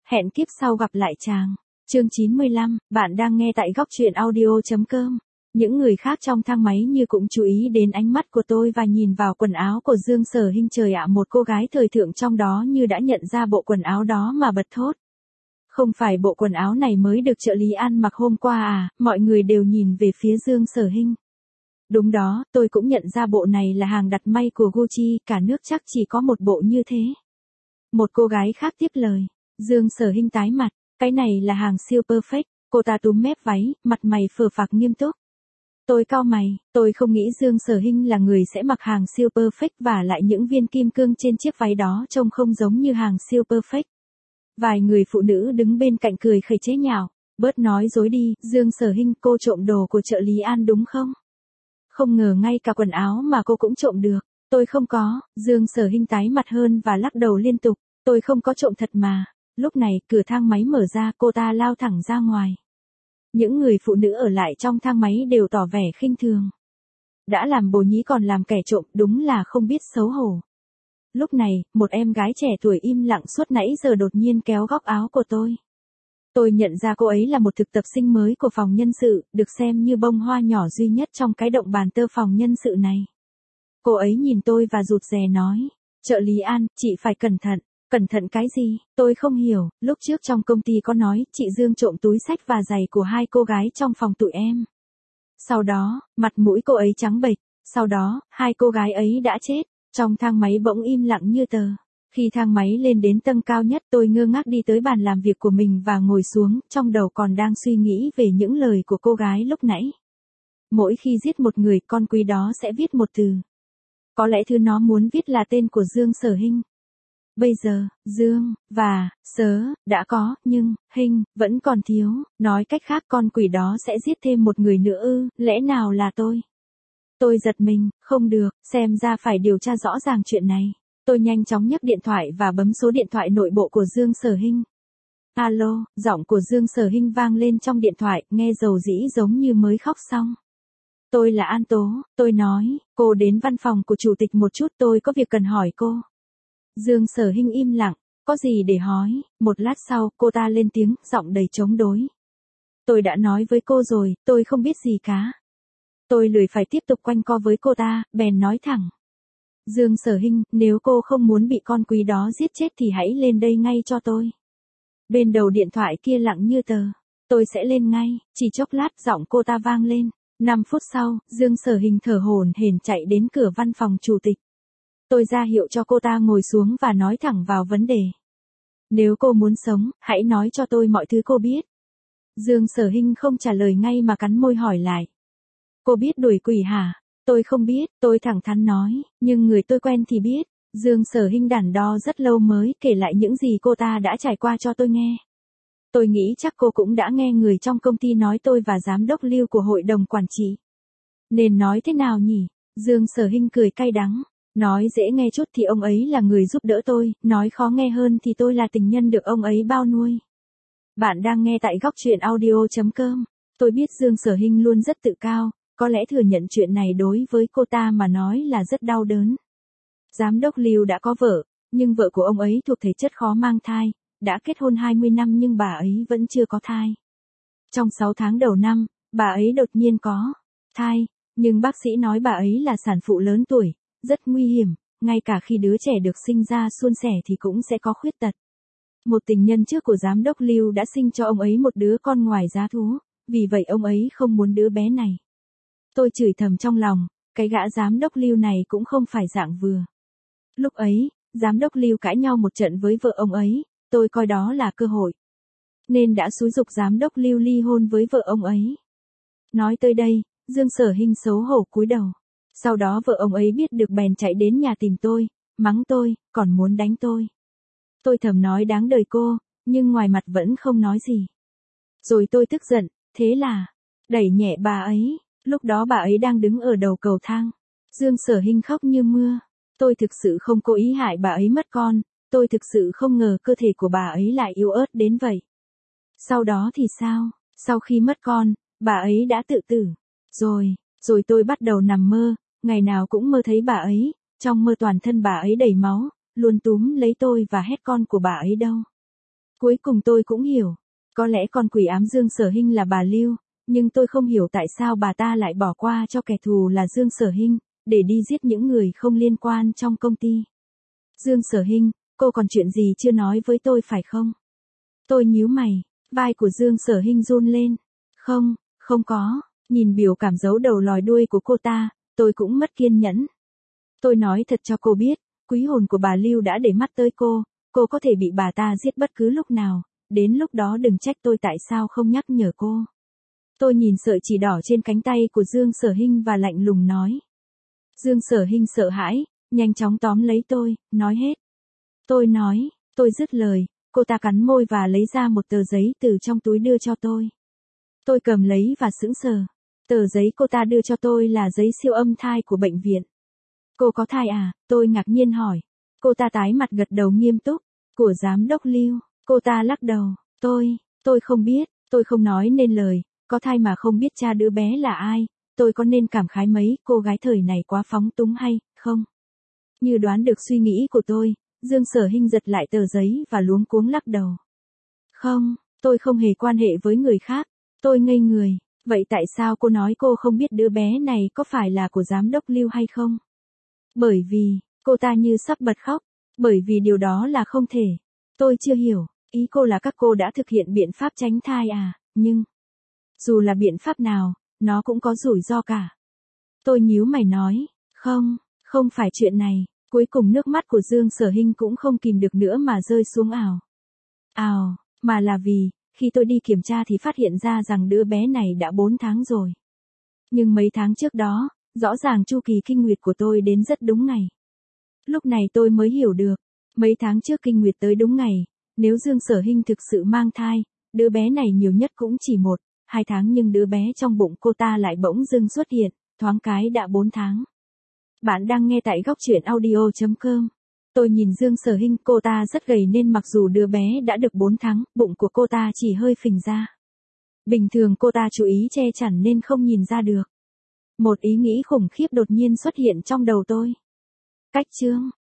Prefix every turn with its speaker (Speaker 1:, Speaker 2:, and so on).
Speaker 1: Hẹn kiếp sau gặp lại chàng. Chương 95, bạn đang nghe tại góc truyện audio.com. Những người khác trong thang máy như cũng chú ý đến ánh mắt của tôi và nhìn vào quần áo của Dương Sở Hinh. Trời ạ, một cô gái thời thượng trong đó như đã nhận ra bộ quần áo đó mà bật thốt. Không phải bộ quần áo này mới được trợ lý An mặc hôm qua à? Mọi người đều nhìn về phía Dương Sở Hinh. Đúng đó, tôi cũng nhận ra bộ này là hàng đặt may của Gucci, cả nước chắc chỉ có một bộ như thế. Một cô gái khác tiếp lời. Dương Sở Hinh tái mặt, cái này là hàng siêu perfect. Cô ta túm mép váy, mặt mày phờ phạc nghiêm túc. Tôi cau mày, tôi không nghĩ Dương Sở Hinh là người sẽ mặc hàng siêu perfect và lại những viên kim cương trên chiếc váy đó trông không giống như hàng siêu perfect. Vài người phụ nữ đứng bên cạnh cười khẩy chế nhạo, bớt nói dối đi, Dương Sở Hinh, cô trộm đồ của trợ lý An đúng không? Không ngờ ngay cả quần áo mà cô cũng trộm được. Tôi không có. Dương Sở Hinh tái mặt hơn và lắc đầu liên tục. Tôi không có trộm thật mà. Lúc này, cửa thang máy mở ra, cô ta lao thẳng ra ngoài. Những người phụ nữ ở lại trong thang máy đều tỏ vẻ khinh thường. Đã làm bồ nhí còn làm kẻ trộm, đúng là không biết xấu hổ. Lúc này, một em gái trẻ tuổi im lặng suốt nãy giờ đột nhiên kéo góc áo của tôi. Tôi nhận ra cô ấy là một thực tập sinh mới của phòng nhân sự, được xem như bông hoa nhỏ duy nhất trong cái động bàn tơ phòng nhân sự này. Cô ấy nhìn tôi và rụt rè nói, trợ lý An, chị phải cẩn thận. Cẩn thận cái gì? Tôi không hiểu, lúc trước trong công ty có nói, chị Dương trộm túi xách và giày của hai cô gái trong phòng tụi em. Sau đó, mặt mũi cô ấy trắng bệch, sau đó, hai cô gái ấy đã chết. Trong thang máy bỗng im lặng như tờ. Khi thang máy lên đến tầng cao nhất, tôi ngơ ngác đi tới bàn làm việc của mình và ngồi xuống, trong đầu còn đang suy nghĩ về những lời của cô gái lúc nãy. Mỗi khi giết một người, con quỷ đó sẽ viết một từ. Có lẽ thứ nó muốn viết là tên của Dương Sở Hinh. Bây giờ, Dương, và, Sớ, đã có, nhưng, Hinh, vẫn còn thiếu. Nói cách khác con quỷ đó sẽ giết thêm một người nữa ư, lẽ nào là tôi? Tôi giật mình, không được, xem ra phải điều tra rõ ràng chuyện này. Tôi nhanh chóng nhấc điện thoại và bấm số điện thoại nội bộ của Dương Sở Hinh. Alo, giọng của Dương Sở Hinh vang lên trong điện thoại, nghe dầu dĩ giống như mới khóc xong. Tôi là An Tố, tôi nói, cô đến văn phòng của chủ tịch một chút, tôi có việc cần hỏi cô. Dương Sở Hinh im lặng, có gì để hỏi? Một lát sau, cô ta lên tiếng, giọng đầy chống đối. Tôi đã nói với cô rồi, tôi không biết gì cả. Tôi lười phải tiếp tục quanh co với cô ta, bèn nói thẳng. Dương Sở Hinh, nếu cô không muốn bị con quỷ đó giết chết thì hãy lên đây ngay cho tôi. Bên đầu điện thoại kia lặng như tờ. Tôi sẽ lên ngay, chỉ chốc lát giọng cô ta vang lên. 5 phút sau, Dương Sở Hinh thở hổn hển chạy đến cửa văn phòng chủ tịch. Tôi ra hiệu cho cô ta ngồi xuống và nói thẳng vào vấn đề. Nếu cô muốn sống, hãy nói cho tôi mọi thứ cô biết. Dương Sở Hinh không trả lời ngay mà cắn môi hỏi lại. Cô biết đuổi quỷ hả? Tôi không biết, tôi thẳng thắn nói, nhưng người tôi quen thì biết. Dương Sở Hinh đắn đo rất lâu mới kể lại những gì cô ta đã trải qua cho tôi nghe. Tôi nghĩ chắc cô cũng đã nghe người trong công ty nói tôi và giám đốc Lưu của hội đồng quản trị. Nên nói thế nào nhỉ? Dương Sở Hinh cười cay đắng. Nói dễ nghe chút thì ông ấy là người giúp đỡ tôi, nói khó nghe hơn thì tôi là tình nhân được ông ấy bao nuôi. Bạn đang nghe tại góc truyện audio.com. Tôi biết Dương Sở Hinh luôn rất tự cao, có lẽ thừa nhận chuyện này đối với cô ta mà nói là rất đau đớn. Giám đốc Lưu đã có vợ, nhưng vợ của ông ấy thuộc thể chất khó mang thai, đã kết hôn 20 năm nhưng bà ấy vẫn chưa có thai. Trong 6 tháng đầu năm, bà ấy đột nhiên có thai, nhưng bác sĩ nói bà ấy là sản phụ lớn tuổi, rất nguy hiểm, ngay cả khi đứa trẻ được sinh ra suôn sẻ thì cũng sẽ có khuyết tật. Một tình nhân trước của giám đốc Lưu đã sinh cho ông ấy một đứa con ngoài giá thú, vì vậy ông ấy không muốn đứa bé này. Tôi chửi thầm trong lòng, cái gã giám đốc Lưu này cũng không phải dạng vừa. Lúc ấy, giám đốc Lưu cãi nhau một trận với vợ ông ấy, tôi coi đó là cơ hội. Nên đã xúi giục giám đốc Lưu ly hôn với vợ ông ấy. Nói tới đây, Dương Sở Hinh xấu hổ cúi đầu. Sau đó vợ ông ấy biết được bèn chạy đến nhà tìm tôi, mắng tôi, còn muốn đánh tôi. Tôi thầm nói đáng đời cô, nhưng ngoài mặt vẫn không nói gì. Rồi tôi tức giận, thế là đẩy nhẹ bà ấy. Lúc đó bà ấy đang đứng ở đầu cầu thang. Dương Sở Hinh khóc như mưa. Tôi thực sự không cố ý hại bà ấy mất con, tôi thực sự không ngờ cơ thể của bà ấy lại yếu ớt đến vậy. Sau đó thì sao? Sau khi mất con, bà ấy đã tự tử. Rồi tôi bắt đầu nằm mơ, ngày nào cũng mơ thấy bà ấy, trong mơ toàn thân bà ấy đầy máu, luôn túm lấy tôi và hét con của bà ấy đâu. Cuối cùng tôi cũng hiểu. Có lẽ con quỷ ám Dương Sở Hinh là bà Lưu, nhưng tôi không hiểu tại sao bà ta lại bỏ qua cho kẻ thù là Dương Sở Hinh, để đi giết những người không liên quan trong công ty. Dương Sở Hinh, cô còn chuyện gì chưa nói với tôi phải không? Tôi nhíu mày, vai của Dương Sở Hinh run lên. Không, không có, nhìn biểu cảm giấu đầu lòi đuôi của cô ta, tôi cũng mất kiên nhẫn. Tôi nói thật cho cô biết, quý hồn của bà Lưu đã để mắt tới cô có thể bị bà ta giết bất cứ lúc nào, đến lúc đó đừng trách tôi tại sao không nhắc nhở cô. Tôi nhìn sợi chỉ đỏ trên cánh tay của Dương Sở Hinh và lạnh lùng nói. Dương Sở Hinh sợ hãi, nhanh chóng tóm lấy tôi, nói hết. Tôi dứt lời, cô ta cắn môi và lấy ra một tờ giấy từ trong túi đưa cho tôi. Tôi cầm lấy và sững sờ. Tờ giấy cô ta đưa cho tôi là giấy siêu âm thai của bệnh viện. Cô có thai à? Tôi ngạc nhiên hỏi. Cô ta tái mặt gật đầu nghiêm túc. Của giám đốc Lưu. Cô ta lắc đầu. Tôi không biết, tôi không nói nên lời, có thai mà không biết cha đứa bé là ai, tôi có nên cảm khái mấy cô gái thời này quá phóng túng hay không? Như đoán được suy nghĩ của tôi, Dương Sở Hinh giật lại tờ giấy và luống cuống lắc đầu. Không, tôi không hề quan hệ với người khác. Tôi ngây người, vậy tại sao cô nói cô không biết đứa bé này có phải là của giám đốc Lưu hay không? Bởi vì, cô ta như sắp bật khóc, bởi vì điều đó là không thể. Tôi chưa hiểu, ý cô là các cô đã thực hiện biện pháp tránh thai à, nhưng dù là biện pháp nào, nó cũng có rủi ro cả. Tôi nhíu mày nói, không phải chuyện này. Cuối cùng nước mắt của Dương Sở Hinh cũng không kìm được nữa mà rơi xuống ào, mà là vì, khi tôi đi kiểm tra thì phát hiện ra rằng đứa bé này đã 4 tháng rồi. Nhưng mấy tháng trước đó, rõ ràng chu kỳ kinh nguyệt của tôi đến rất đúng ngày. Lúc này tôi mới hiểu được, mấy tháng trước kinh nguyệt tới đúng ngày, nếu Dương Sở Hinh thực sự mang thai, đứa bé này nhiều nhất cũng chỉ 1-2 tháng nhưng đứa bé trong bụng cô ta lại bỗng dưng xuất hiện, thoáng cái đã 4 tháng. Bạn đang nghe tại góc truyện audio.com. Tôi nhìn Dương Sở Hinh, cô ta rất gầy nên mặc dù đứa bé đã được 4 tháng, bụng của cô ta chỉ hơi phình ra. Bình thường cô ta chú ý che chắn nên không nhìn ra được. Một ý nghĩ khủng khiếp đột nhiên xuất hiện trong đầu tôi. Cách chương